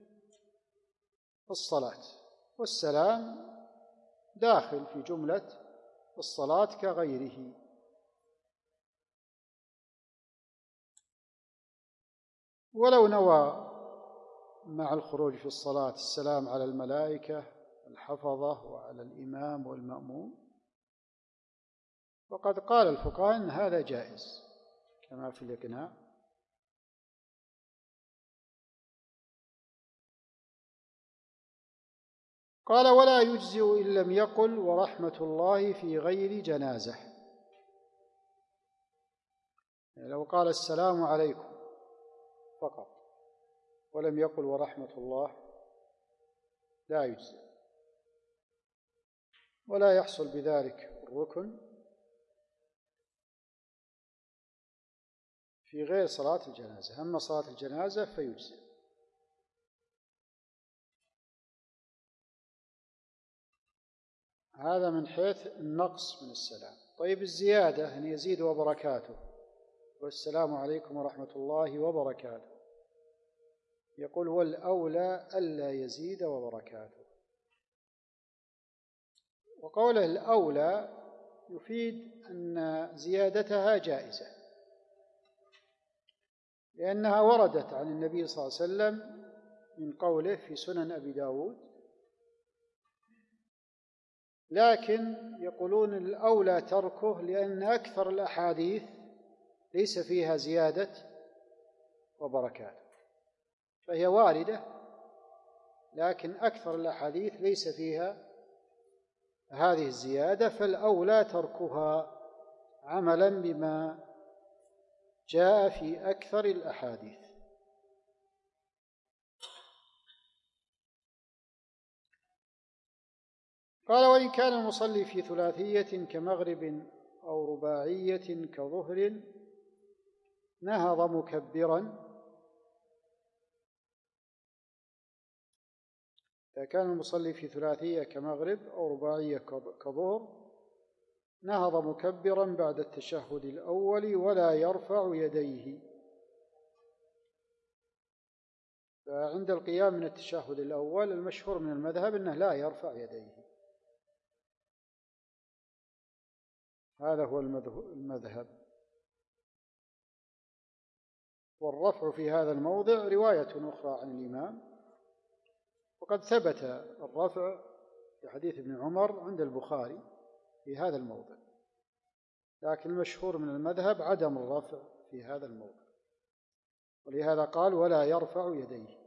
الصلاة، والسلام داخل في جملة الصلاة كغيره. ولو نوى مع الخروج في الصلاة السلام على الملائكة الحفظة وعلى الإمام والمأموم، وقد قال الفقهاء أن هذا جائز كما في الإقناع. قال: ولا يجزئ إن لم يقل ورحمة الله في غير جنازة. يعني لو قال السلام عليكم فقط ولم يقل ورحمة الله لا يجزئ، ولا يحصل بذلك الركن في غير صلاة الجنازة. أما صلاة الجنازة فيجزئ. هذا من حيث النقص من السلام. طيب الزيادة أن يزيد وبركاته، والسلام عليكم ورحمة الله وبركاته، يقول: والأولى ألا يزيد وبركاته. وقوله الأولى يفيد أن زيادتها جائزة، لأنها وردت عن النبي صلى الله عليه وسلم من قوله في سنن أبي داود. لكن يقولون الأولى تركه، لأن أكثر الأحاديث ليس فيها زيادة وبركات، فهي واردة لكن أكثر الأحاديث ليس فيها هذه الزيادة، فالأولى تركها عملا بما جاء في أكثر الأحاديث. قال: وإن كان المصلي في ثلاثية كمغرب أو رباعية كظهر نهض مكبرا. إذا كان المصلي في ثلاثية كمغرب أو رباعية كظهر نهض مكبرا بعد التشهد الأول ولا يرفع يديه. فعند القيام من التشهد الأول المشهور من المذهب أنه لا يرفع يديه، هذا هو المذهب. والرفع في هذا الموضع رواية أخرى عن الإمام، وقد ثبت الرفع في حديث ابن عمر عند البخاري في هذا الموضع، لكن المشهور من المذهب عدم الرفع في هذا الموضع، ولهذا قال ولا يرفع يديه.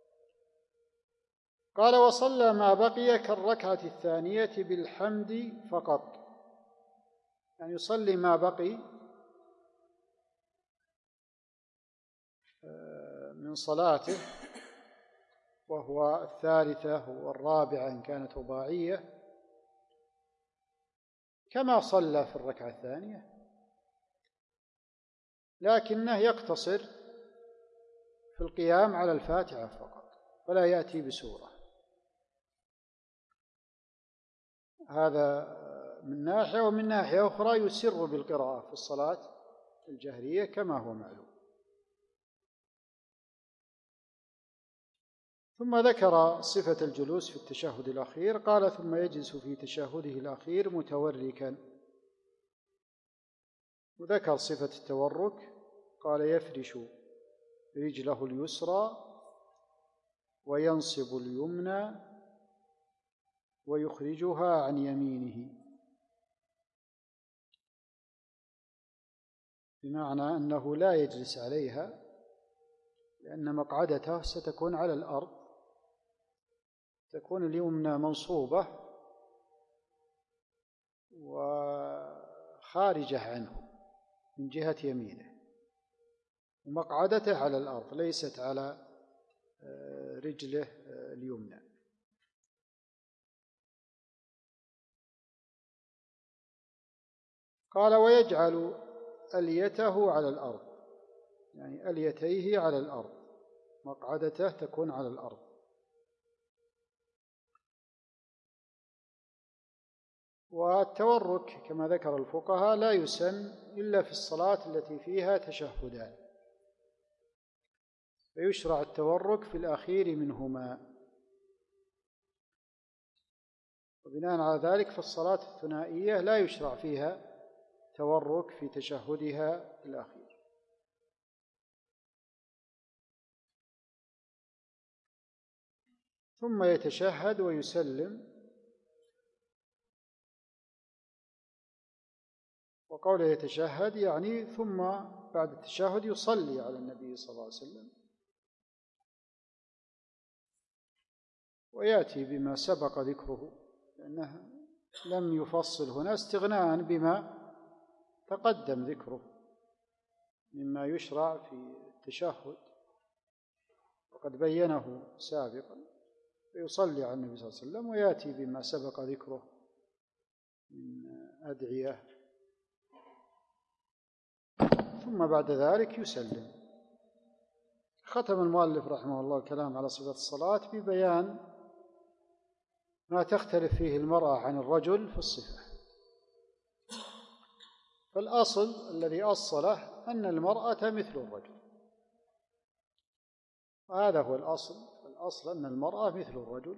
قال وصلى ما بقي كالركعة الثانية بالحمد فقط، يعني يصلي ما بقي من صلاته، وهو الثالثة والرابعة إن كانت رباعية، كما صلى في الركعة الثانية، لكنه يقتصر في القيام على الفاتحة فقط ولا يأتي بسورة. هذا من ناحية، ومن ناحية أخرى يسر بالقراءة في الصلاة الجهرية كما هو معلوم. ثم ذكر صفة الجلوس في التشهد الأخير، قال ثم يجلس في تشهده الأخير متوركا، وذكر صفة التورك، قال يفرش رجله اليسرى وينصب اليمنى ويخرجها عن يمينه، بمعنى أنه لا يجلس عليها، لأن مقعدته ستكون على الأرض، تكون اليمنى منصوبة وخارجة عنه من جهة يمينه، ومقعدته على الأرض ليست على رجله اليمنى. قال ويجعل أليته على الأرض، يعني أليتيه على الأرض، مقعدته تكون على الأرض. والتورك كما ذكر الفقهاء لا يسن إلا في الصلاة التي فيها تشهدان، فيشرع التورك في الأخير منهما، وبناء على ذلك فالصلاة الثنائية لا يشرع فيها تورك في تشهدها الأخير. ثم يتشهد ويسلم، وقوله يتشهد يعني ثم بعد التشهد يصلي على النبي صلى الله عليه وسلم، ويأتي بما سبق ذكره، لأنه لم يفصل هنا استغناء بما تقدم ذكره مما يشرع في التشهد، وقد بينه سابقا، فيصلي على النبي صلى الله عليه وسلم ويأتي بما سبق ذكره من أدعية، ثم بعد ذلك يسلم. ختم المؤلف رحمه الله الكلام على صفة الصلاة ببيان ما تختلف فيه المرأة عن الرجل في الصفة. فالأصل الذي أصله أن المرأة مثل الرجل، وهذا هو الأصل أن المرأة مثل الرجل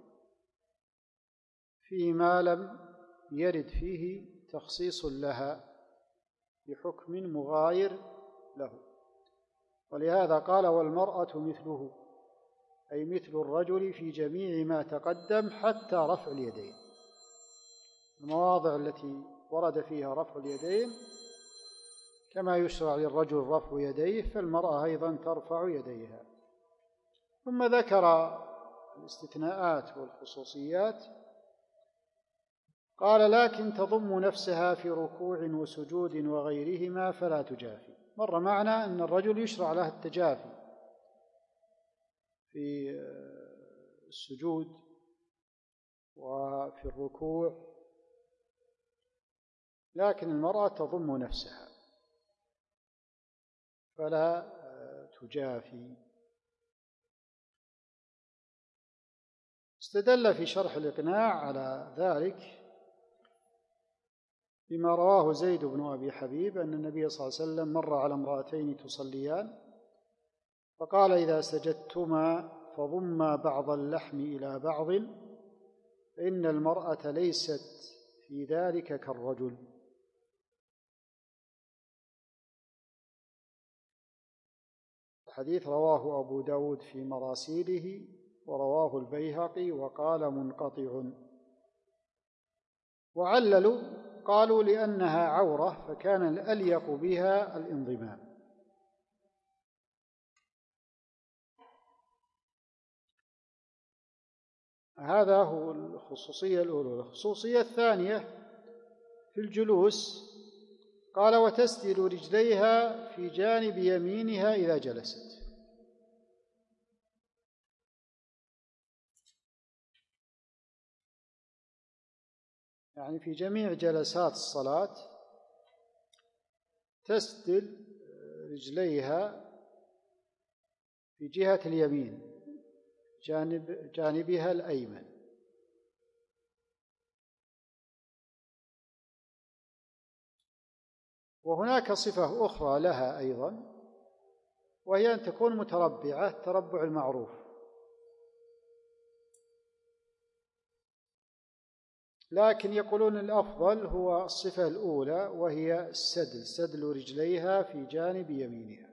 فيما لم يرد فيه تخصيص لها بحكم مغاير له، ولهذا قال والمرأة مثله، أي مثل الرجل في جميع ما تقدم حتى رفع اليدين. المواضع التي ورد فيها رفع اليدين كما يشرع للرجل رفع يديه، فالمرأة أيضا ترفع يديها. ثم ذكر الاستثناءات والخصوصيات، قال لكن تضم نفسها في ركوع وسجود وغيرهما فلا تجافي. مر معنا أن الرجل يشرع له التجافي في السجود وفي الركوع، لكن المرأة تضم نفسها فلا تجافي. استدل في شرح الإقناع على ذلك بما رواه زيد بن أبي حبيب أن النبي صلى الله عليه وسلم مر على امرأتين تصليان فقال إذا سجدتما فضما بعض اللحم إلى بعض فإن المرأة ليست في ذلك كالرجل. الحديث رواه أبو داود في مراسيله ورواه البيهقي وقال منقطع. وعللوا قالوا لأنها عورة فكان الأليق بها الانضمام. هذا هو الخصوصية الأولى. الخصوصية الثانية في الجلوس قال وتسدل رجليها في جانب يمينها إذا جلست. يعني في جميع جلسات الصلاة تسدل رجليها في جهة اليمين جانبها الأيمن. وهناك صفة أخرى لها أيضا، وهي أن تكون متربعة التربع المعروف، لكن يقولون الأفضل هو الصفة الأولى وهي سدل رجليها في جانب يمينها.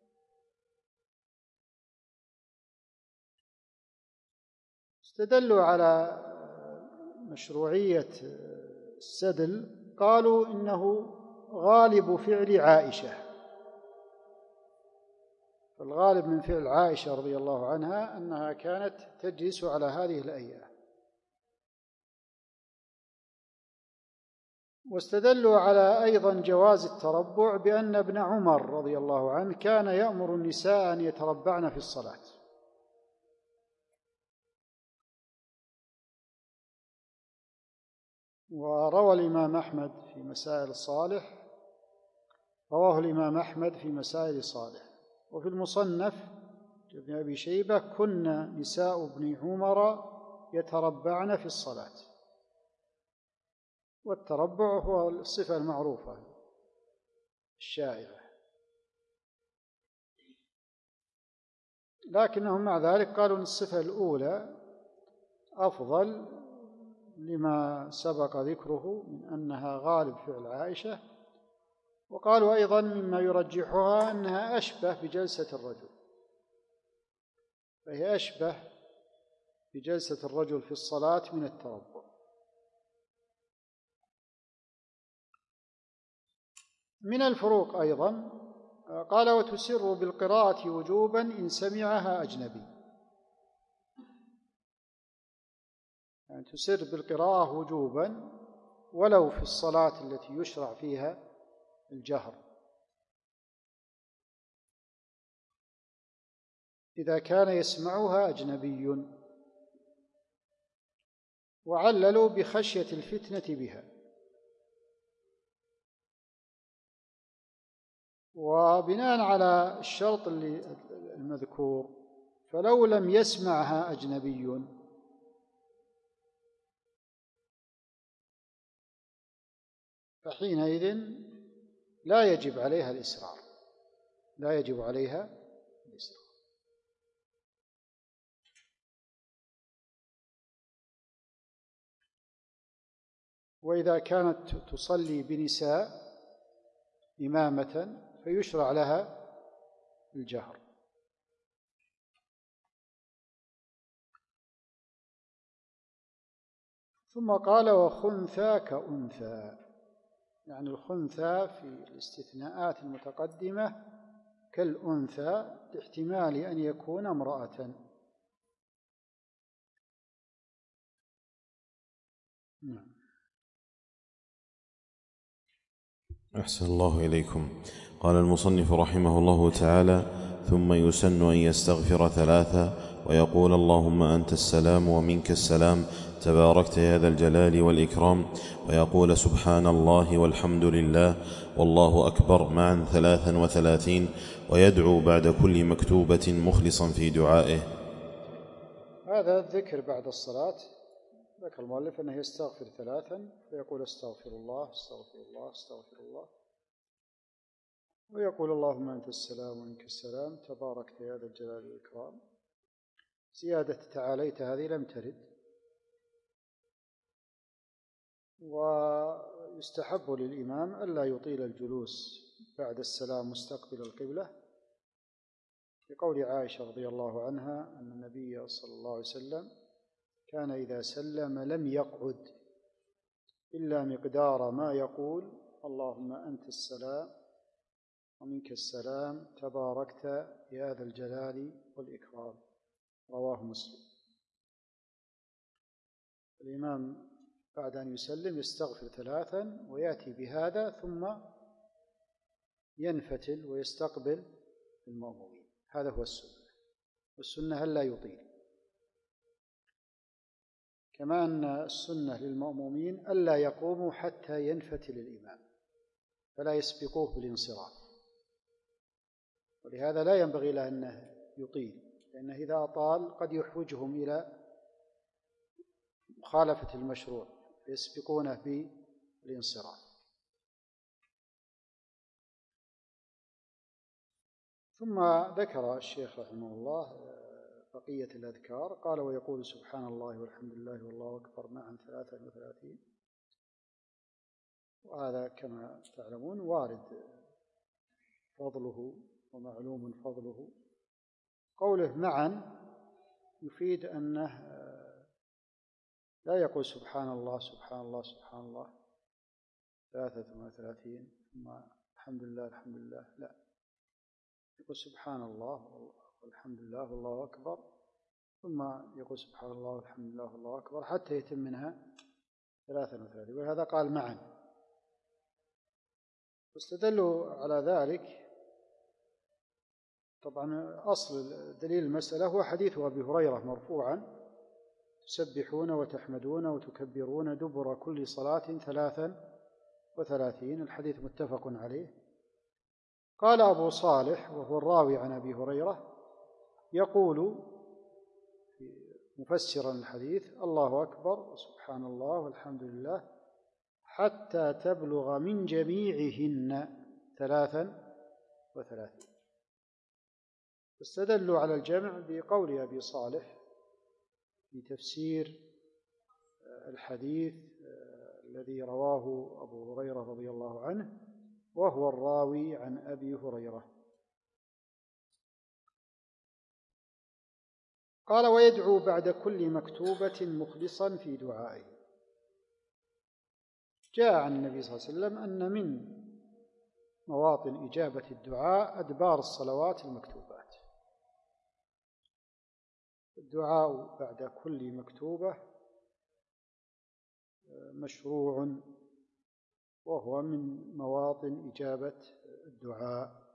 استدلوا على مشروعية السدل قالوا إنه غالب فعل عائشة، فالغالب من فعل عائشة رضي الله عنها أنها كانت تجلس على هذه الهيئة. واستدلوا على أيضا جواز التربع بأن ابن عمر رضي الله عنه كان يأمر النساء أن يتربعن في الصلاة. وروى الإمام أحمد في مسائل صالح، رواه الإمام أحمد في مسائل صالح. وفي المصنف ابن أبي شيبة كنا نساء ابن عمر يتربعن في الصلاة. والتربع هو الصفة المعروفة الشائعة، لكنهم مع ذلك قالوا أن الصفة الأولى أفضل لما سبق ذكره من أنها غالب فعل عائشة. وقالوا أيضا مما يرجحها أنها أشبه بجلسة الرجل، فهي أشبه بجلسة الرجل في الصلاة من التربع. من الفروق أيضا قال وتسر بالقراءة وجوبا إن سمعها أجنبي، يعني تسر بالقراءة وجوبا ولو في الصلاة التي يشرع فيها الجهر، إذا كان يسمعها أجنبي. وعللوا بخشية الفتنة بها. وبناء على الشرط المذكور فلو لم يسمعها أجنبي فحينئذ لا يجب عليها الإسرار، لا يجب عليها الإسرار. وإذا كانت تصلي بنساء إمامة فيشرع لها الجهر. ثم قال وخنثى كأنثى، يعني الخنثى في الاستثناءات المتقدمة كالأنثى لاحتمال أن يكون امرأة. أحسن الله إليكم. قال المصنف رحمه الله تعالى ثم يسن أن يستغفر ثلاثة ويقول اللهم أنت السلام ومنك السلام تباركت يا ذا الجلال والإكرام، ويقول سبحان الله والحمد لله والله أكبر معا 33، ويدعو بعد كل مكتوبة مخلصا في دعائه. هذا الذكر بعد الصلاة ذكر المؤلف أنه يستغفر ثلاثا ويقول استغفر الله استغفر الله استغفر الله، ويقول اللهم أنت السلام ومنك السلام تباركت يا ذا الجلال والإكرام. زيادة تعاليت هذه لم ترد. ويستحب للإمام ألا يطيل الجلوس بعد السلام مستقبل القبلة، لقول عائشة رضي الله عنها أن النبي صلى الله عليه وسلم كان إذا سلم لم يقعد إلا مقدار ما يقول: اللهم أنت السلام ومنك السلام تباركت يا ذا الجلال والإكرام. رواه مسلم. الإمام بعد أن يسلم يستغفر 3 ويأتي بهذا ثم ينفتل ويستقبل المأمومين. هذا هو السنة، والسنة ألا يطيل. كما أن السنة للمأمومين ألا يقوموا حتى ينفتل الإمام، فلا يسبقوه بالانصراف، ولهذا لا ينبغي له أنه يطيل، لأنه إذا أطال قد يحوجهم إلى مخالفة المشروع فيسبقونه بالانصراف. ثم ذكر الشيخ رحمه الله بقية الأذكار، قال: ويقول سبحان الله والحمد لله والله أكبر معا 33، وهذا كما تعلمون وارد فضله ومعلوم فضله. قوله معا يفيد أنه لا يقول سبحان الله سبحان الله سبحان الله 33 ثم الحمد لله الحمد لله، لا، يقول سبحان الله والحمد لله والله أكبر، ثم يقول سبحان الله والحمد لله والله أكبر حتى يتم منها 33، وهذا قال معا. واستدلوا على ذلك، طبعا أصل دليل المسألة هو حديث أبي هريرة مرفوعا: تسبحون وتحمدون وتكبرون دبر كل صلاة 33. الحديث متفق عليه. قال أبو صالح وهو الراوي عن أبي هريرة يقول مفسرا الحديث: الله أكبر وسبحان الله والحمد لله حتى تبلغ من جميعهن 33. استدلوا على الجمع بقول أبي صالح في تفسير الحديث الذي رواه أبو هريرة رضي الله عنه، وهو الراوي عن أبي هريرة. قال: ويدعو بعد كل مكتوبة مخلصا في دعائه. جاء عن النبي صلى الله عليه وسلم أن من مواطن إجابة الدعاء أدبار الصلوات المكتوبات. الدعاء بعد كل مكتوبة مشروع، وهو من مواطن إجابة الدعاء.